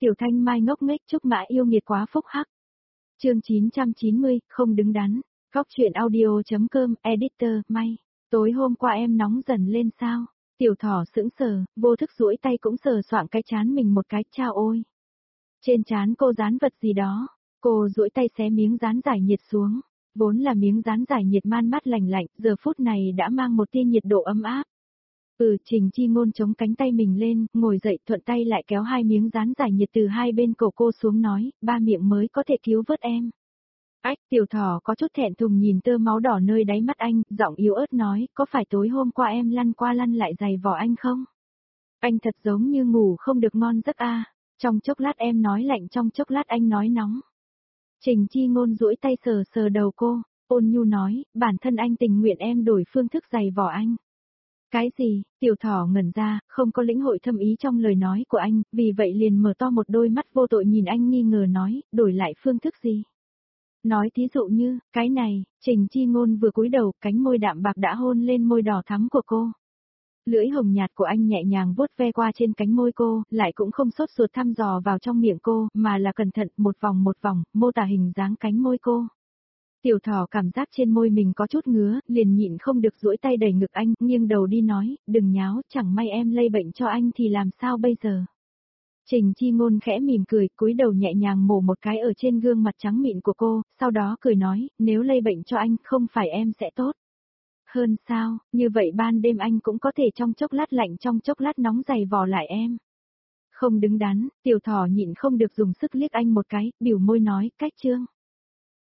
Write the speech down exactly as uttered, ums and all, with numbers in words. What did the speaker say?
Tiểu Thanh Mai ngốc nghếch Trúc Mã yêu nghiệt quá phúc hắc. Chương chín trăm chín mươi, không đứng đắn. Góc truyện audio.com, editor, May. Tối hôm qua em nóng dần lên sao? Tiểu Thỏ sững sờ, vô thức duỗi tay cũng sờ soạng cái trán mình một cái, chao ôi. Trên trán cô dán vật gì đó, cô duỗi tay xé miếng dán giải nhiệt xuống. Vốn là miếng dán giải nhiệt man mát lành lạnh, giờ phút này đã mang một tia nhiệt độ ấm áp. Ừ, Trình Chi Ngôn chống cánh tay mình lên, ngồi dậy thuận tay lại kéo hai miếng dán giải nhiệt từ hai bên cổ cô xuống nói, ba miệng mới có thể cứu vớt em. Ách, Tiểu Thỏ có chút thẹn thùng nhìn tơ máu đỏ nơi đáy mắt anh, giọng yếu ớt nói, có phải tối hôm qua em lăn qua lăn lại giày vò anh không? Anh thật giống như ngủ không được ngon giấc a. À. Trong chốc lát em nói lạnh, trong chốc lát anh nói nóng. Trình Chi Ngôn duỗi tay sờ sờ đầu cô, ôn nhu nói, bản thân anh tình nguyện em đổi phương thức giày vò anh. Cái gì? Tiểu Thỏ ngẩn ra, không có lĩnh hội thâm ý trong lời nói của anh, vì vậy liền mở to một đôi mắt vô tội nhìn anh nghi ngờ nói, đổi lại phương thức gì? Nói thí dụ như, cái này, Trình Chi Ngôn vừa cúi đầu, cánh môi đạm bạc đã hôn lên môi đỏ thắm của cô. Lưỡi hồng nhạt của anh nhẹ nhàng vuốt ve qua trên cánh môi cô, lại cũng không sốt ruột thăm dò vào trong miệng cô, mà là cẩn thận, một vòng một vòng, mô tả hình dáng cánh môi cô. Tiểu Thỏ cảm giác trên môi mình có chút ngứa, liền nhịn không được duỗi tay đẩy ngực anh, nghiêng đầu đi nói, đừng nháo, chẳng may em lây bệnh cho anh thì làm sao bây giờ. Trình Chi Ngôn khẽ mỉm cười, cúi đầu nhẹ nhàng mổ một cái ở trên gương mặt trắng mịn của cô, sau đó cười nói, nếu lây bệnh cho anh, không phải em sẽ tốt hơn sao, như vậy ban đêm anh cũng có thể trong chốc lát lạnh trong chốc lát nóng giày vò lại em. Không đứng đắn, Tiểu Thỏ nhịn không được dùng sức liếc anh một cái, biểu môi nói, cách trương.